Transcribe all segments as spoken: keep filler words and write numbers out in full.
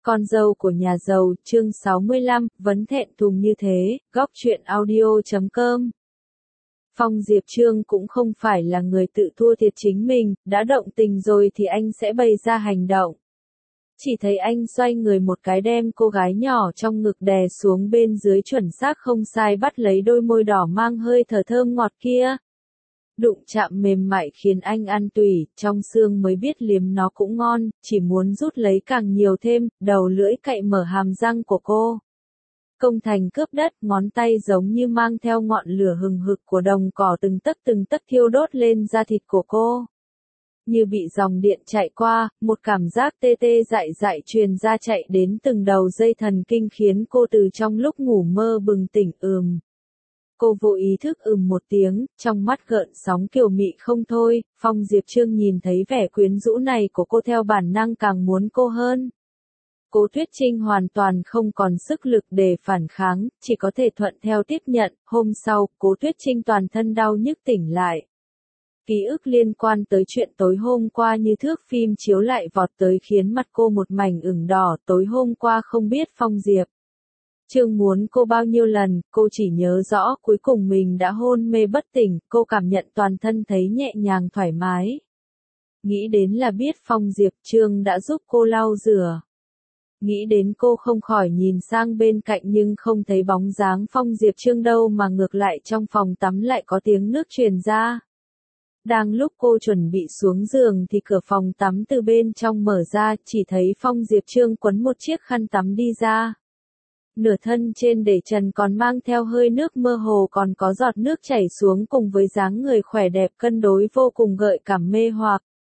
Con dâu của nhà giàu, chương sáu mươi lăm, vấn thẹn thùng như thế, góc truyện audio chấm com. Phong Diệp Trương cũng không phải là người tự thua thiệt chính mình, đã động tình rồi thì anh sẽ bày ra hành động. Chỉ thấy anh xoay người một cái đem cô gái nhỏ trong ngực đè xuống bên dưới chuẩn xác không sai bắt lấy đôi môi đỏ mang hơi thở thơm ngọt kia. Đụng chạm mềm mại khiến anh ăn tùy, trong xương mới biết liếm nó cũng ngon, chỉ muốn rút lấy càng nhiều thêm, đầu lưỡi cậy mở hàm răng của cô. Công thành cướp đất, ngón tay giống như mang theo ngọn lửa hừng hực của đồng cỏ từng tấc từng tấc thiêu đốt lên da thịt của cô. Như bị dòng điện chạy qua, một cảm giác tê tê dại dại truyền ra chạy đến từng đầu dây thần kinh khiến cô từ trong lúc ngủ mơ bừng tỉnh ừm. Cô vô ý thức ừm một tiếng, trong mắt gợn sóng kiều mị không thôi, Phong Diệp Trương nhìn thấy vẻ quyến rũ này của cô theo bản năng càng muốn cô hơn. Cố Tuyết Trinh hoàn toàn không còn sức lực để phản kháng, chỉ có thể thuận theo tiếp nhận. Hôm sau, Cố Tuyết Trinh toàn thân đau nhức tỉnh lại. Ký ức liên quan tới chuyện tối hôm qua như thước phim chiếu lại vọt tới khiến mặt cô một mảnh ửng đỏ. Tối hôm qua không biết Phong Diệp Trương muốn cô bao nhiêu lần, cô chỉ nhớ rõ cuối cùng mình đã hôn mê bất tỉnh, cô cảm nhận toàn thân thấy nhẹ nhàng thoải mái. Nghĩ đến là biết Phong Diệp Trương đã giúp cô lau rửa. Nghĩ đến cô không khỏi nhìn sang bên cạnh nhưng không thấy bóng dáng Phong Diệp Trương đâu mà ngược lại trong phòng tắm lại có tiếng nước truyền ra. Đang lúc cô chuẩn bị xuống giường thì cửa phòng tắm từ bên trong mở ra, chỉ thấy Phong Diệp Trương quấn một chiếc khăn tắm đi ra. Nửa thân trên để trần còn mang theo hơi nước mơ hồ còn có giọt nước chảy xuống cùng với dáng người khỏe đẹp cân đối vô cùng gợi cảm mê hoặc.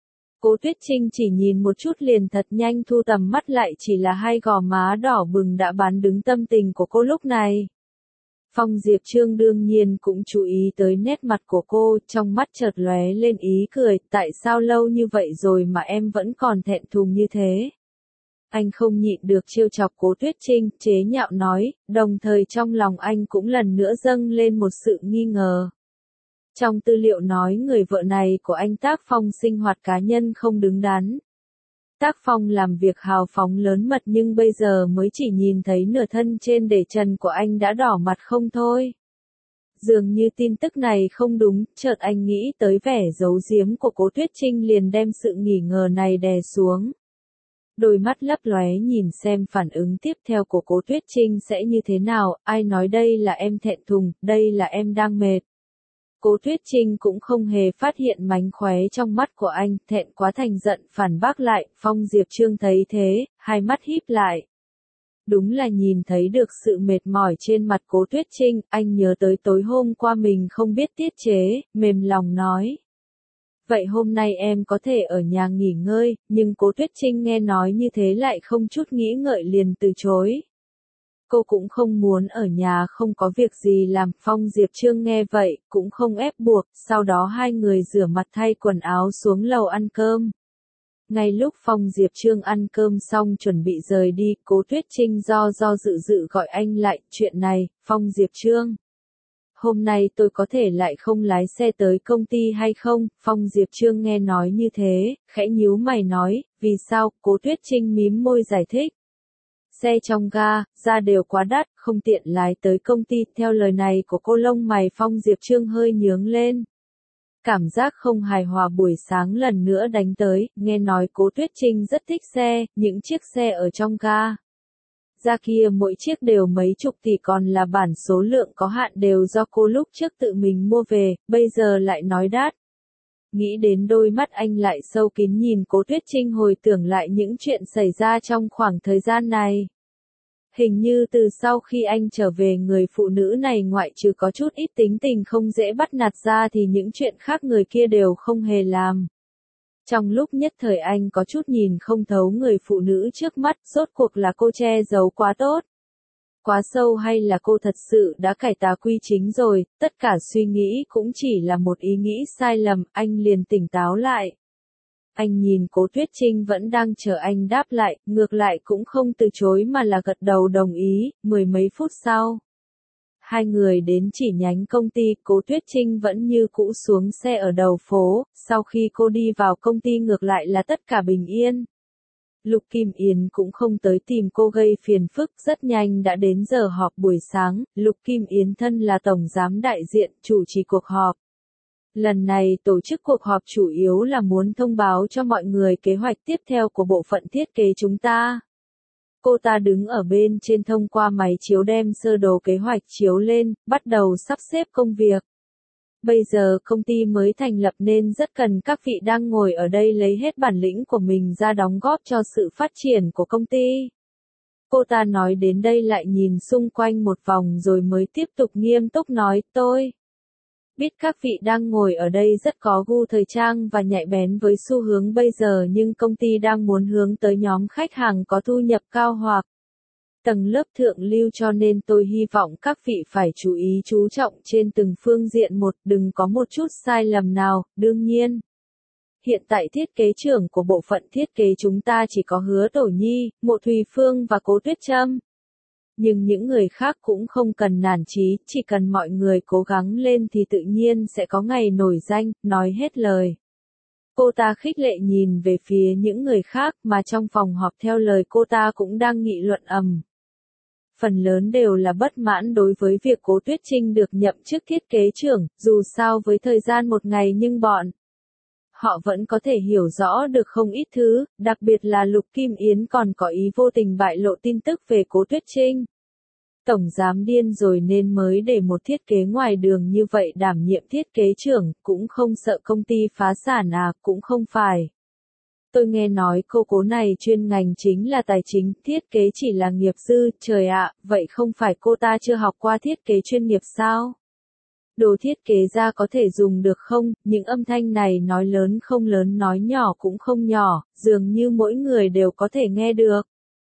Cố Tuyết Trinh chỉ nhìn một chút liền thật nhanh thu tầm mắt lại chỉ là hai gò má đỏ bừng đã bán đứng tâm tình của cô lúc này. Phong Diệp Trương đương nhiên cũng chú ý tới nét mặt của cô, trong mắt chợt lóe lên ý cười, tại sao lâu như vậy rồi mà em vẫn còn thẹn thùng như thế? Anh không nhịn được trêu chọc Cố Tuyết Trinh, chế nhạo nói, đồng thời trong lòng anh cũng lần nữa dâng lên một sự nghi ngờ. Trong tư liệu nói người vợ này của anh Tác Phong sinh hoạt cá nhân không đứng đắn. Tác Phong làm việc hào phóng lớn mật nhưng bây giờ mới chỉ nhìn thấy nửa thân trên để trần của anh đã đỏ mặt không thôi. Dường như tin tức này không đúng, chợt anh nghĩ tới vẻ giấu giếm của Cố Tuyết Trinh liền đem sự nghi ngờ này đè xuống. Đôi mắt lấp lóe nhìn xem phản ứng tiếp theo của Cố Tuyết Trinh sẽ như thế nào, ai nói đây là em thẹn thùng, đây là em đang mệt. Cố Tuyết Trinh cũng không hề phát hiện mánh khóe trong mắt của anh, thẹn quá thành giận phản bác lại, Phong Diệp Trương thấy thế, hai mắt híp lại. Đúng là nhìn thấy được sự mệt mỏi trên mặt Cố Tuyết Trinh, anh nhớ tới tối hôm qua mình không biết tiết chế, mềm lòng nói. Vậy hôm nay em có thể ở nhà nghỉ ngơi, nhưng Cố Tuyết Trinh nghe nói như thế lại không chút nghĩ ngợi liền từ chối. Cô cũng không muốn ở nhà không có việc gì làm, Phong Diệp Trương nghe vậy, cũng không ép buộc, sau đó hai người rửa mặt thay quần áo xuống lầu ăn cơm. Ngay lúc Phong Diệp Trương ăn cơm xong chuẩn bị rời đi, Cố Tuyết Trinh do do dự dự gọi anh lại, chuyện này, Phong Diệp Trương. Hôm nay tôi có thể lại không lái xe tới công ty hay không? Phong Diệp Trương nghe nói như thế, khẽ nhíu mày nói, vì sao? Cố Tuyết Trinh mím môi giải thích. Xe trong ga, ra đều quá đắt, không tiện lái tới công ty, theo lời này của cô lông mày Phong Diệp Trương hơi nhướng lên. Cảm giác không hài hòa buổi sáng lần nữa đánh tới, nghe nói Cố Tuyết Trinh rất thích xe, những chiếc xe ở trong ga. Ra kia mỗi chiếc đều mấy chục tỷ còn là bản số lượng có hạn đều do cô lúc trước tự mình mua về, bây giờ lại nói đắt. Nghĩ đến đôi mắt anh lại sâu kín nhìn Cố Tuyết Trinh hồi tưởng lại những chuyện xảy ra trong khoảng thời gian này. Hình như từ sau khi anh trở về người phụ nữ này ngoại trừ có chút ít tính tình không dễ bắt nạt ra thì những chuyện khác người kia đều không hề làm. Trong lúc nhất thời anh có chút nhìn không thấu người phụ nữ trước mắt, rốt cuộc là cô che giấu quá tốt. Quá sâu hay là cô thật sự đã cải tà quy chính rồi, tất cả suy nghĩ cũng chỉ là một ý nghĩ sai lầm, anh liền tỉnh táo lại. Anh nhìn Cố Tuyết Trinh vẫn đang chờ anh đáp lại, ngược lại cũng không từ chối mà là gật đầu đồng ý, mười mấy phút sau. Hai người đến chỉ nhánh công ty, Cố Tuyết Trinh vẫn như cũ xuống xe ở đầu phố, sau khi cô đi vào công ty ngược lại là tất cả bình yên. Lục Kim Yến cũng không tới tìm cô gây phiền phức, rất nhanh đã đến giờ họp buổi sáng, Lục Kim Yến thân là tổng giám đại diện, chủ trì cuộc họp. Lần này tổ chức cuộc họp chủ yếu là muốn thông báo cho mọi người kế hoạch tiếp theo của bộ phận thiết kế chúng ta. Cô ta đứng ở bên trên thông qua máy chiếu đem sơ đồ kế hoạch chiếu lên, bắt đầu sắp xếp công việc. Bây giờ công ty mới thành lập nên rất cần các vị đang ngồi ở đây lấy hết bản lĩnh của mình ra đóng góp cho sự phát triển của công ty. Cô ta nói đến đây lại nhìn xung quanh một vòng rồi mới tiếp tục nghiêm túc nói, tôi biết các vị đang ngồi ở đây rất có gu thời trang và nhạy bén với xu hướng bây giờ, nhưng công ty đang muốn hướng tới nhóm khách hàng có thu nhập cao hoặc tầng lớp thượng lưu, cho nên tôi hy vọng các vị phải chú ý chú trọng trên từng phương diện một, đừng có một chút sai lầm nào. Đương nhiên, hiện tại thiết kế trưởng của bộ phận thiết kế chúng ta chỉ có Hứa Tổ Nhi, Mộ Thùy Phương và Cố Tuyết Trâm. Nhưng những người khác cũng không cần nản chí, chỉ cần mọi người cố gắng lên thì tự nhiên sẽ có ngày nổi danh. Nói hết lời, cô ta khích lệ nhìn về phía những người khác mà trong phòng họp theo lời cô ta cũng đang nghị luận ầm. Phần lớn đều là bất mãn đối với việc Cố Tuyết Trinh được nhậm chức thiết kế trưởng, dù sao với thời gian một ngày nhưng bọn họ vẫn có thể hiểu rõ được không ít thứ, đặc biệt là Lục Kim Yến còn có ý vô tình bại lộ tin tức về Cố Tuyết Trinh. Tổng giám điên rồi nên mới để một thiết kế ngoài đường như vậy đảm nhiệm thiết kế trưởng, cũng không sợ công ty phá sản à? Cũng không phải. Tôi nghe nói cô Cố này chuyên ngành chính là tài chính, thiết kế chỉ là nghiệp dư. Trời ạ, vậy không phải cô ta chưa học qua thiết kế chuyên nghiệp sao? Đồ thiết kế ra có thể dùng được không? Những âm thanh này nói lớn không lớn, nói nhỏ cũng không nhỏ, dường như mỗi người đều có thể nghe được.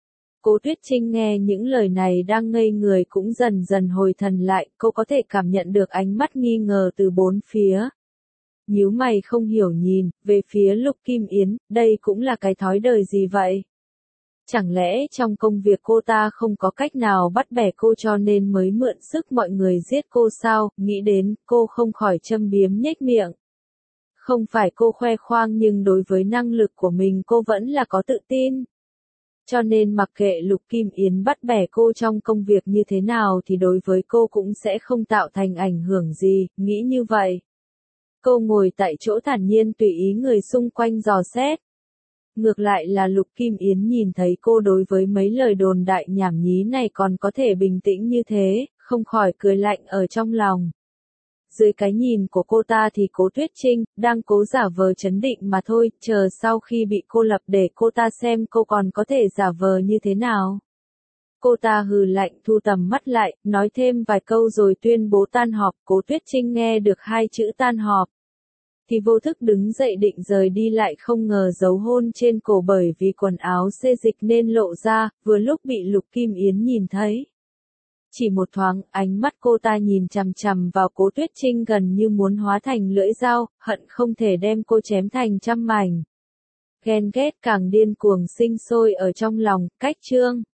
Cố Tuyết Trinh nghe những lời này đang ngây người cũng dần dần hồi thần lại, cô có thể cảm nhận được ánh mắt nghi ngờ từ bốn phía. Nhíu mày không hiểu nhìn về phía Lục Kim Yến, đây cũng là cái thói đời gì vậy? Chẳng lẽ trong công việc cô ta không có cách nào bắt bẻ cô cho nên mới mượn sức mọi người giết cô sao? Nghĩ đến, cô không khỏi châm biếm nhếch miệng. Không phải cô khoe khoang nhưng đối với năng lực của mình cô vẫn là có tự tin. Cho nên mặc kệ Lục Kim Yến bắt bẻ cô trong công việc như thế nào thì đối với cô cũng sẽ không tạo thành ảnh hưởng gì, nghĩ như vậy. Cô ngồi tại chỗ thản nhiên tùy ý người xung quanh dò xét. Ngược lại là Lục Kim Yến nhìn thấy cô đối với mấy lời đồn đại nhảm nhí này còn có thể bình tĩnh như thế, không khỏi cười lạnh ở trong lòng. Dưới cái nhìn của cô ta thì Cố Tuyết Trinh đang cố giả vờ trấn định mà thôi, chờ sau khi bị cô lập để cô ta xem cô còn có thể giả vờ như thế nào. Cô ta hừ lạnh thu tầm mắt lại, nói thêm vài câu rồi tuyên bố tan họp. Cố Tuyết Trinh nghe được hai chữ tan họp thì vô thức đứng dậy định rời đi, lại không ngờ dấu hôn trên cổ bởi vì quần áo xê dịch nên lộ ra, vừa lúc bị Lục Kim Yến nhìn thấy. Chỉ một thoáng, ánh mắt cô ta nhìn chằm chằm vào Cố Tuyết Trinh gần như muốn hóa thành lưỡi dao, hận không thể đem cô chém thành trăm mảnh. Ghen ghét càng điên cuồng sinh sôi ở trong lòng, cách chương.